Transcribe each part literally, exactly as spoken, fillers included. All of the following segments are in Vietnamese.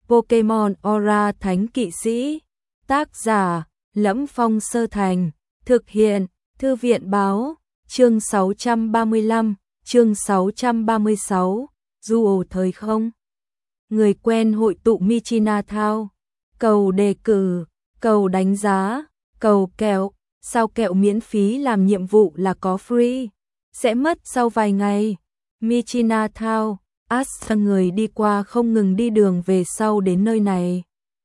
Pokemon Aura Thánh Kỵ Sĩ. Tác giả: Lẫm Phong Sơ Thành. Thực hiện: Thư viện báo. Chương sáu trăm ba mươi lăm, chương sáu trăm ba mươi sáu, du ổ thời không. Người quen hội tụ Michina Town. Cầu đề cử, cầu đánh giá, cầu kẹo. Sao kẹo miễn phí làm nhiệm vụ là có free. Sẽ mất sau vài ngày. Michina Town. Ash người đi qua không ngừng đi đường về sau đến nơi này.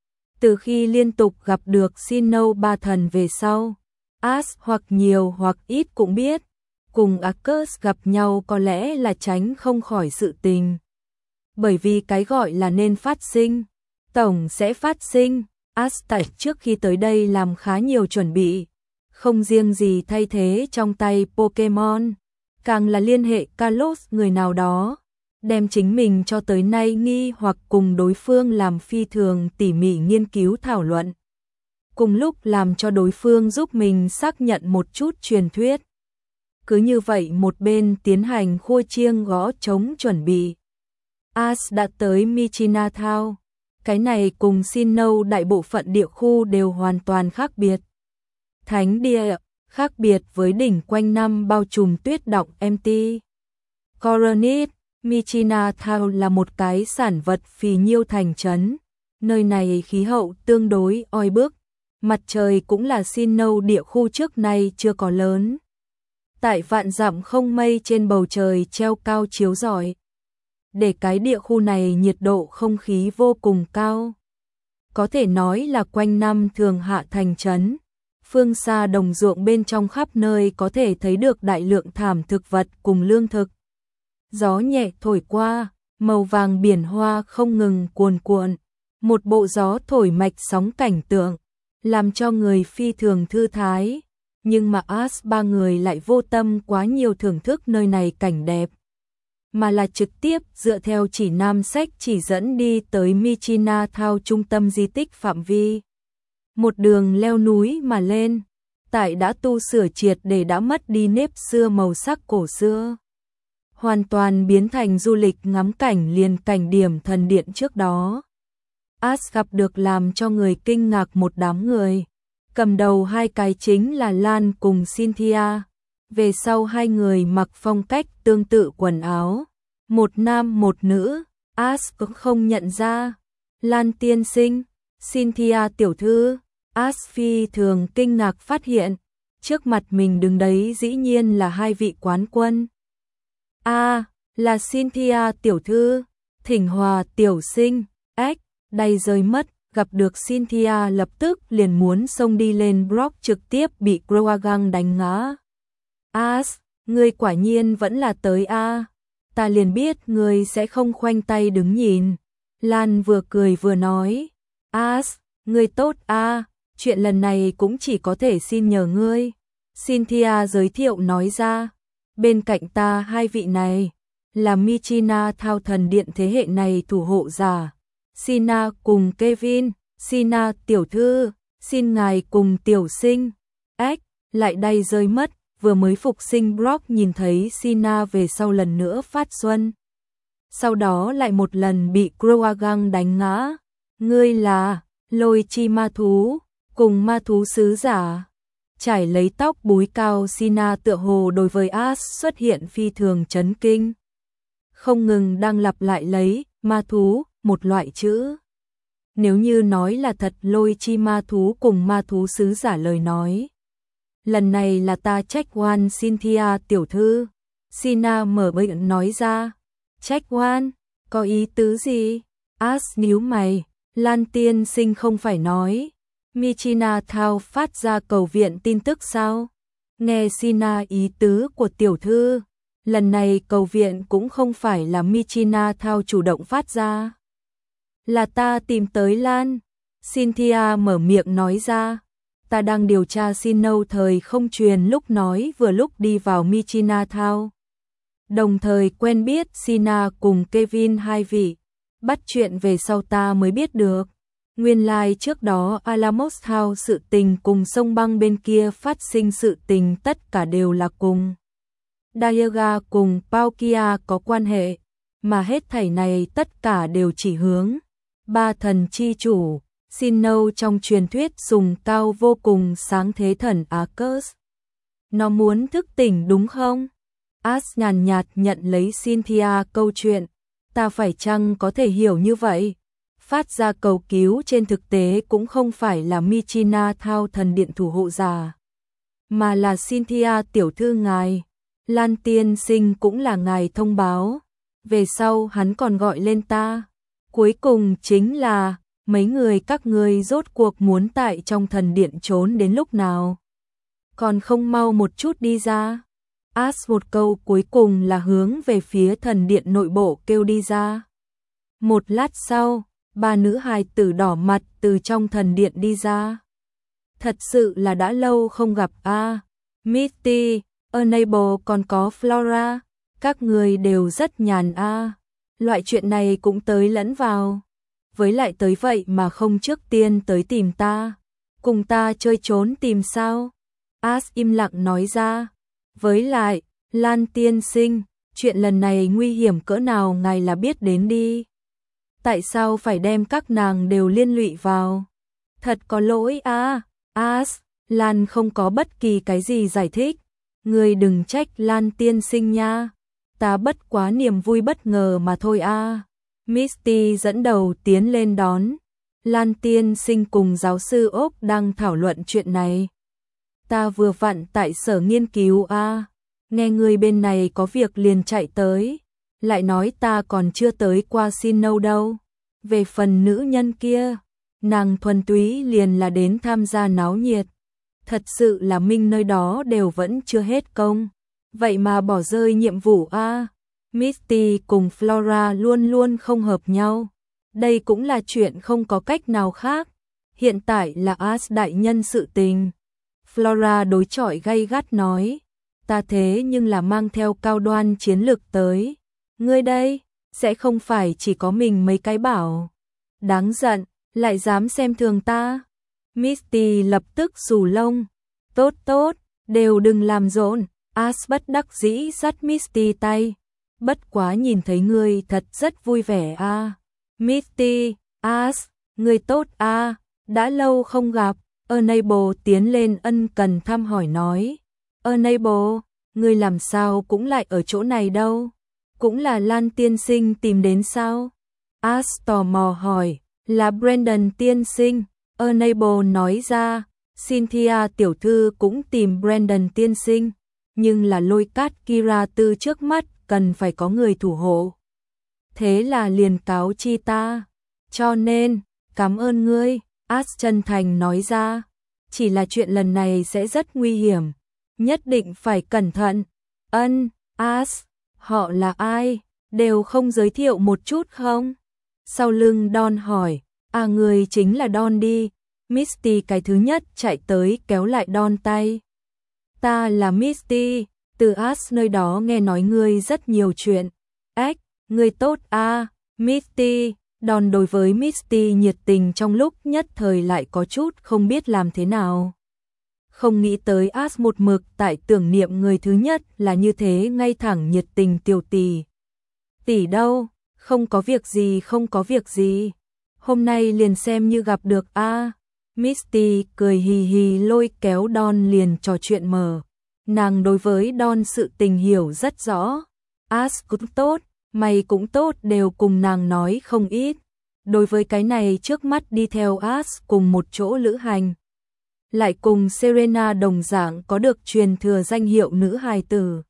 Từ khi liên tục gặp được Sinnoh ba thần về sau, Ash hoặc nhiều hoặc ít cũng biết, cùng Arceus gặp nhau có lẽ là tránh không khỏi sự tình. Bởi vì cái gọi là nên phát sinh, tổng sẽ phát sinh. Ash tại trước khi tới đây làm khá nhiều chuẩn bị, không riêng gì thay thế trong tay Pokemon, càng là liên hệ Kalos người nào đó, đem chính mình cho tới nay nghi hoặc cùng đối phương làm phi thường tỉ mỉ nghiên cứu thảo luận. Cùng lúc làm cho đối phương giúp mình xác nhận một chút truyền thuyết. Cứ như vậy một bên tiến hành khua chiêng gõ trống chuẩn bị. Ash đã tới Michina Town. Cái này cùng Sinnoh đại bộ phận địa khu đều hoàn toàn khác biệt. Thánh địa, khác biệt với đỉnh quanh năm bao trùm tuyết động em tê. Coronet, Michina Town là một cái sản vật phì nhiêu thành trấn. Nơi này khí hậu tương đối oi bức, mặt trời cũng là Sinnoh địa khu trước nay chưa có lớn. Tại vạn dặm không mây trên bầu trời treo cao chiếu rọi, để cái địa khu này nhiệt độ không khí vô cùng cao. Có thể nói là quanh năm thường hạ thành trấn. Phương xa đồng ruộng bên trong khắp nơi có thể thấy được đại lượng thảm thực vật cùng lương thực. Gió nhẹ thổi qua, màu vàng biển hoa không ngừng cuồn cuộn. Một bộ gió thổi mạch sóng cảnh tượng, làm cho người phi thường thư thái. Nhưng mà Ash ba người lại vô tâm quá nhiều thưởng thức nơi này cảnh đẹp, mà là trực tiếp dựa theo chỉ nam sách chỉ dẫn đi tới Michina Town trung tâm di tích phạm vi. Một đường leo núi mà lên, tại đã tu sửa triệt để đã mất đi nếp xưa màu sắc cổ xưa. Hoàn toàn biến thành du lịch ngắm cảnh liền cảnh điểm thần điện trước đó. Ash gặp được làm cho người kinh ngạc một đám người. Cầm đầu hai cái chính là Lan cùng Cynthia. Về sau hai người mặc phong cách tương tự quần áo. Một nam một nữ, Ash cũng không nhận ra. Lan tiên sinh, Cynthia tiểu thư. Ash phi thường kinh ngạc phát hiện, trước mặt mình đứng đấy dĩ nhiên là hai vị quán quân. A, à, là Cynthia tiểu thư, Thỉnh Hòa tiểu sinh. Ếch, đầy rơi mất, gặp được Cynthia lập tức liền muốn xông đi lên Brock trực tiếp bị Croagunk đánh ngã. Ash, ngươi quả nhiên vẫn là tới a. À. Ta liền biết ngươi sẽ không khoanh tay đứng nhìn. Lan vừa cười vừa nói. Ash, ngươi tốt a. À. Chuyện lần này cũng chỉ có thể xin nhờ ngươi. Cynthia giới thiệu nói ra. Bên cạnh ta hai vị này là Michina Town thần điện thế hệ này thủ hộ giả. Sina cùng Kevin. Sina tiểu thư, xin ngài cùng tiểu sinh. Ếch, lại đây rơi mất, vừa mới phục sinh Brock nhìn thấy Sina về sau lần nữa phát xuân. Sau đó lại một lần bị Croagunk đánh ngã. Ngươi là Lôi Chi ma thú, cùng ma thú sứ giả. Trải lấy tóc búi cao Sina tựa hồ đối với Ash xuất hiện phi thường chấn kinh. Không ngừng đang lặp lại lấy ma thú, một loại chữ. Nếu như nói là thật Lôi Chi ma thú cùng ma thú sứ giả lời nói. Lần này là ta trách oan Cynthia tiểu thư. Sina mở miệng nói ra. Trách oan, có ý tứ gì? Ash nhíu mày, Lan tiên sinh không phải nói Michina Town phát ra cầu viện tin tức sao? Nghe Sina ý tứ của tiểu thư, lần này cầu viện cũng không phải là Michina Town chủ động phát ra. Là ta tìm tới Lan. Cynthia mở miệng nói ra. Ta đang điều tra Sinnoh thời không truyền lúc nói vừa lúc đi vào Michina Town. Đồng thời quen biết Sina cùng Kevin hai vị. Bắt chuyện về sau ta mới biết được. Nguyên lai like trước đó Alamos Town sự tình cùng sông băng bên kia phát sinh sự tình tất cả đều là cùng Dialga cùng Palkia có quan hệ, mà hết thảy này tất cả đều chỉ hướng ba thần chi chủ, Sinnoh trong truyền thuyết sùng cao vô cùng sáng thế thần Arcus. Nó muốn thức tỉnh đúng không? As nhàn nhạt nhận lấy Cynthia câu chuyện, ta phải chăng có thể hiểu như vậy? Phát ra cầu cứu trên thực tế cũng không phải là Michina Thao thần điện thủ hộ giả, mà là Cynthia tiểu thư ngài. Lan tiên sinh cũng là ngài thông báo. Về sau hắn còn gọi lên ta. Cuối cùng chính là, mấy người các ngươi rốt cuộc muốn tại trong thần điện trốn đến lúc nào? Còn không mau một chút đi ra. As một câu cuối cùng là hướng về phía thần điện nội bộ kêu đi ra. Một lát sau, ba nữ hài tử đỏ mặt từ trong thần điện đi ra. Thật sự là đã lâu không gặp a. À, Misty, Enable còn có Flora, các người đều rất nhàn a. À. Loại chuyện này cũng tới lẫn vào. Với lại tới vậy mà không trước tiên tới tìm ta. Cùng ta chơi trốn tìm sao? As im lặng nói ra. Với lại, Lan tiên sinh, chuyện lần này nguy hiểm cỡ nào ngài là biết đến đi. Tại sao phải đem các nàng đều liên lụy vào? Thật có lỗi à, As, Lan không có bất kỳ cái gì giải thích. Người đừng trách Lan tiên sinh nha. Ta bất quá niềm vui bất ngờ mà thôi à. Misty dẫn đầu tiến lên đón. Lan tiên sinh cùng giáo sư Ốc đang thảo luận chuyện này. Ta vừa vặn tại sở nghiên cứu a, nghe người bên này có việc liền chạy tới, lại nói ta còn chưa tới qua Sinnoh đâu. Về phần nữ nhân kia, nàng thuần túy liền là đến tham gia náo nhiệt. Thật sự là minh nơi đó đều vẫn chưa hết công, vậy mà bỏ rơi nhiệm vụ a. Misty cùng Flora luôn luôn không hợp nhau. Đây cũng là chuyện không có cách nào khác. Hiện tại là As đại nhân sự tình. Flora đối chọi gay gắt nói, ta thế nhưng là mang theo cao đoan chiến lược tới. Ngươi đây, sẽ không phải chỉ có mình mấy cái bảo. Đáng giận, lại dám xem thường ta. Misty lập tức xù lông. Tốt tốt, đều đừng làm rộn. As bất đắc dĩ dắt Misty tay. Bất quá nhìn thấy ngươi thật rất vui vẻ a. À. Misty, As, ngươi tốt a, à, đã lâu không gặp. Enable tiến lên ân cần thăm hỏi nói. Enable, ngươi làm sao cũng lại ở chỗ này đâu? Cũng là Lan tiên sinh tìm đến sao? As tò mò hỏi. Là Brandon tiên sinh. Enable nói ra. Cynthia tiểu thư cũng tìm Brandon tiên sinh. Nhưng là lôi cát Kira từ trước mắt cần phải có người thủ hộ. Thế là liền cáo chi ta. Cho nên, cảm ơn ngươi. As chân thành nói ra, chỉ là chuyện lần này sẽ rất nguy hiểm, nhất định phải cẩn thận. Ân, As, họ là ai, đều không giới thiệu một chút không? Sau lưng Don hỏi, à người chính là Don đi. Misty cái thứ nhất chạy tới kéo lại Don tay. Ta là Misty, từ As nơi đó nghe nói ngươi rất nhiều chuyện. Ếch, ngươi tốt à, Misty. Don đối với Misty nhiệt tình trong lúc nhất thời lại có chút không biết làm thế nào. Không nghĩ tới As một mực tại tưởng niệm người thứ nhất là như thế ngay thẳng nhiệt tình tiểu tỷ. Tỷ đâu, không có việc gì không có việc gì. Hôm nay liền xem như gặp được a. À. Misty cười hì hì lôi kéo Don liền trò chuyện mở. Nàng đối với Don sự tình hiểu rất rõ. As cũng tốt. Mày cũng tốt đều cùng nàng nói không ít. Đối với cái này trước mắt đi theo As cùng một chỗ lữ hành. Lại cùng Serena đồng dạng có được truyền thừa danh hiệu nữ hài tử.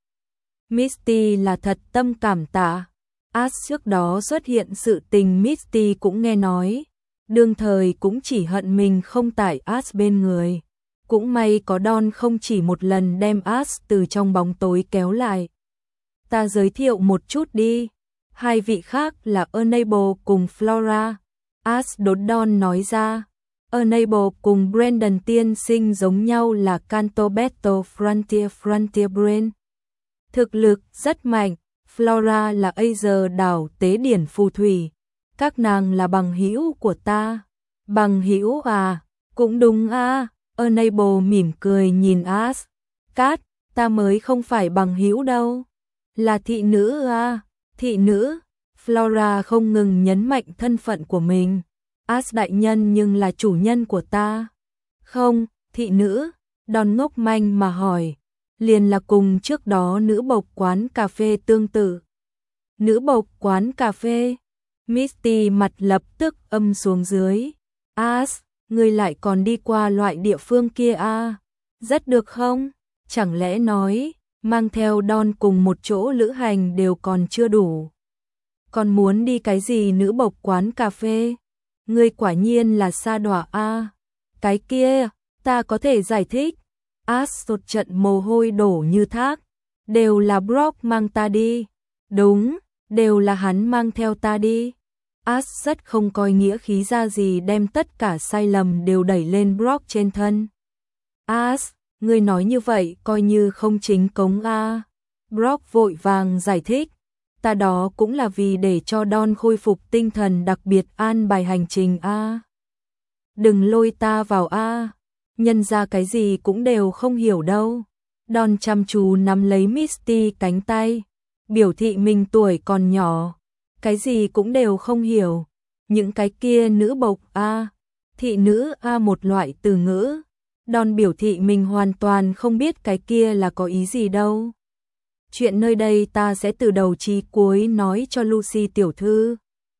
Misty là thật tâm cảm tạ. As trước đó xuất hiện sự tình Misty cũng nghe nói. Đương thời cũng chỉ hận mình không tại As bên người. Cũng may có Don không chỉ một lần đem As từ trong bóng tối kéo lại. Ta giới thiệu một chút đi. Hai vị khác là Enable cùng Flora. As đột Don nói ra. Enable cùng Brandon tiên sinh giống nhau là Canto Battle Frontier Frontier Brain. Thực lực rất mạnh. Flora là Azer đảo tế điển phù thủy. Các nàng là bằng hữu của ta. Bằng hữu à? Cũng đúng à. Enable mỉm cười nhìn As. Cát, ta mới không phải bằng hữu đâu. Là thị nữ à? Thị nữ. Flora không ngừng nhấn mạnh thân phận của mình. As đại nhân nhưng là chủ nhân của ta. Không, thị nữ, Don ngốc manh mà hỏi. Liền là cùng trước đó nữ bộc quán cà phê tương tự. Nữ bộc quán cà phê. Misty mặt lập tức âm xuống dưới. As, ngươi lại còn đi qua loại địa phương kia à? Rất được không? Chẳng lẽ nói, mang theo Don cùng một chỗ lữ hành đều còn chưa đủ. Còn muốn đi cái gì nữ bộc quán cà phê? Ngươi quả nhiên là sa đọa a. Cái kia, ta có thể giải thích. As một trận mồ hôi đổ như thác. Đều là Brock mang ta đi. Đúng, đều là hắn mang theo ta đi. As rất không coi nghĩa khí ra gì đem tất cả sai lầm đều đẩy lên Brock trên thân. As, ngươi nói như vậy coi như không chính cống a. Brock vội vàng giải thích. Ta đó cũng là vì để cho Don khôi phục tinh thần đặc biệt an bài hành trình a. Đừng lôi ta vào a. Nhân ra cái gì cũng đều không hiểu đâu. Don chăm chú nắm lấy Misty cánh tay, biểu thị mình tuổi còn nhỏ, cái gì cũng đều không hiểu. Những cái kia nữ bộc a, thị nữ a một loại từ ngữ. Don biểu thị mình hoàn toàn không biết cái kia là có ý gì đâu. Chuyện nơi đây ta sẽ từ đầu chí cuối nói cho Lucy tiểu thư.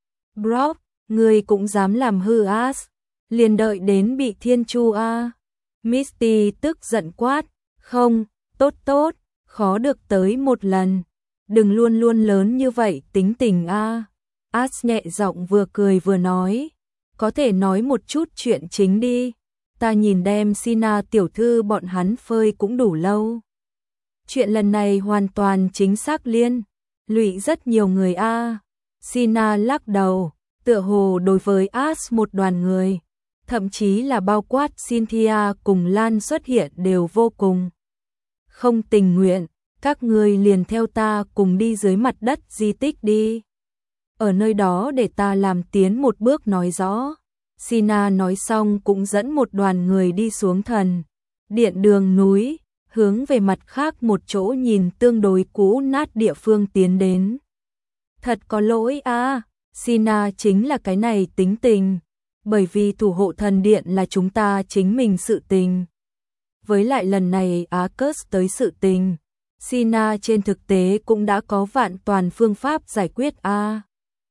Brock, ngươi cũng dám làm hư As, liền đợi đến bị thiên chu a. Misty tức giận quát, không, tốt tốt, khó được tới một lần, đừng luôn luôn lớn như vậy tính tình a. As nhẹ giọng vừa cười vừa nói, có thể nói một chút chuyện chính đi, ta nhìn đem Sina tiểu thư bọn hắn phơi cũng đủ lâu. Chuyện lần này hoàn toàn chính xác liên lụy rất nhiều người a. Sina lắc đầu, tựa hồ đối với As một đoàn người, thậm chí là bao quát Cynthia cùng Lan xuất hiện đều vô cùng không tình nguyện. Các ngươi liền theo ta cùng đi dưới mặt đất di tích đi. Ở nơi đó để ta làm tiến một bước nói rõ. Sina nói xong cũng dẫn một đoàn người đi xuống thần điện đường núi, hướng về mặt khác một chỗ nhìn tương đối cũ nát địa phương tiến đến. Thật có lỗi a, Sina chính là cái này tính tình, bởi vì thủ hộ thần điện là chúng ta chính mình sự tình. Với lại lần này Arcus tới sự tình, Sina trên thực tế cũng đã có vạn toàn phương pháp giải quyết a.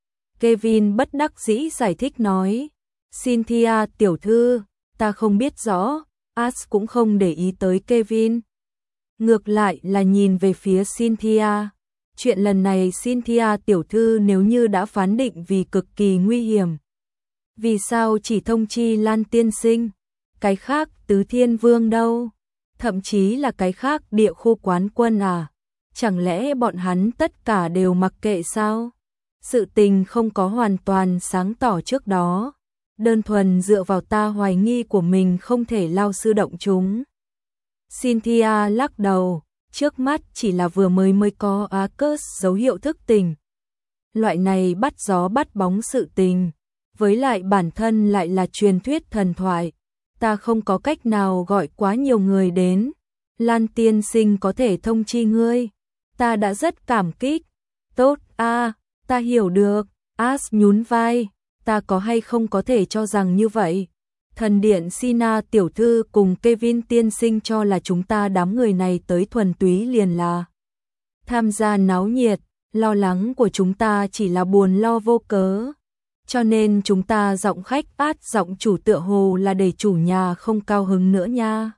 Kevin bất đắc dĩ giải thích nói, Cynthia tiểu thư, ta không biết rõ. As cũng không để ý tới Kevin, ngược lại là nhìn về phía Cynthia. Chuyện lần này Cynthia tiểu thư nếu như đã phán định vì cực kỳ nguy hiểm, vì sao chỉ thông chi Lan tiên sinh, cái khác Tứ Thiên Vương đâu, thậm chí là cái khác địa khu quán quân à? Chẳng lẽ bọn hắn tất cả đều mặc kệ sao? Sự tình không có hoàn toàn sáng tỏ trước đó, đơn thuần dựa vào ta hoài nghi của mình không thể lao sư động chúng. Cynthia lắc đầu, trước mắt chỉ là vừa mới mới có Arcus dấu hiệu thức tỉnh. Loại này bắt gió bắt bóng sự tình, với lại bản thân lại là truyền thuyết thần thoại, ta không có cách nào gọi quá nhiều người đến. Lan tiên sinh có thể thông chi ngươi, ta đã rất cảm kích. Tốt a, à, ta hiểu được. As nhún vai, ta có hay không có thể cho rằng như vậy. Thần điện Sina tiểu thư cùng Kevin tiên sinh cho là chúng ta đám người này tới thuần túy liền là tham gia náo nhiệt, lo lắng của chúng ta chỉ là buồn lo vô cớ. Cho nên chúng ta giọng khách át giọng chủ tựa hồ là để chủ nhà không cao hứng nữa nha.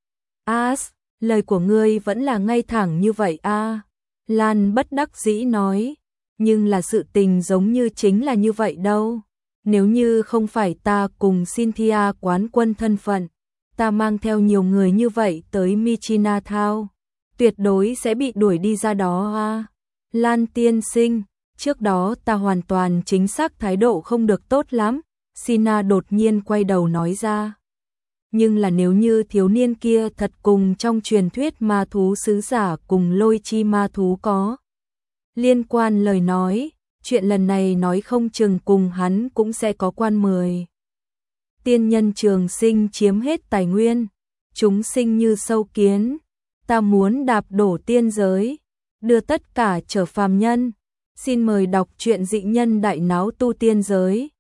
As, lời của ngươi vẫn là ngay thẳng như vậy a. À? Lan bất đắc dĩ nói, nhưng là sự tình giống như chính là như vậy đâu. Nếu như không phải ta cùng Cynthia quán quân thân phận, ta mang theo nhiều người như vậy tới Michina Town, tuyệt đối sẽ bị đuổi đi ra đó a. Lan tiên sinh, trước đó ta hoàn toàn chính xác thái độ không được tốt lắm, Sina đột nhiên quay đầu nói ra. Nhưng là nếu như thiếu niên kia thật cùng trong truyền thuyết ma thú sứ giả cùng lôi chi ma thú có liên quan lời nói, chuyện lần này nói không chừng cùng hắn cũng sẽ có quan mười. Tiên nhân trường sinh chiếm hết tài nguyên, chúng sinh như sâu kiến, ta muốn đạp đổ tiên giới, đưa tất cả trở phàm nhân. Xin mời đọc truyện Dị Nhân Đại Náo Tu Tiên Giới.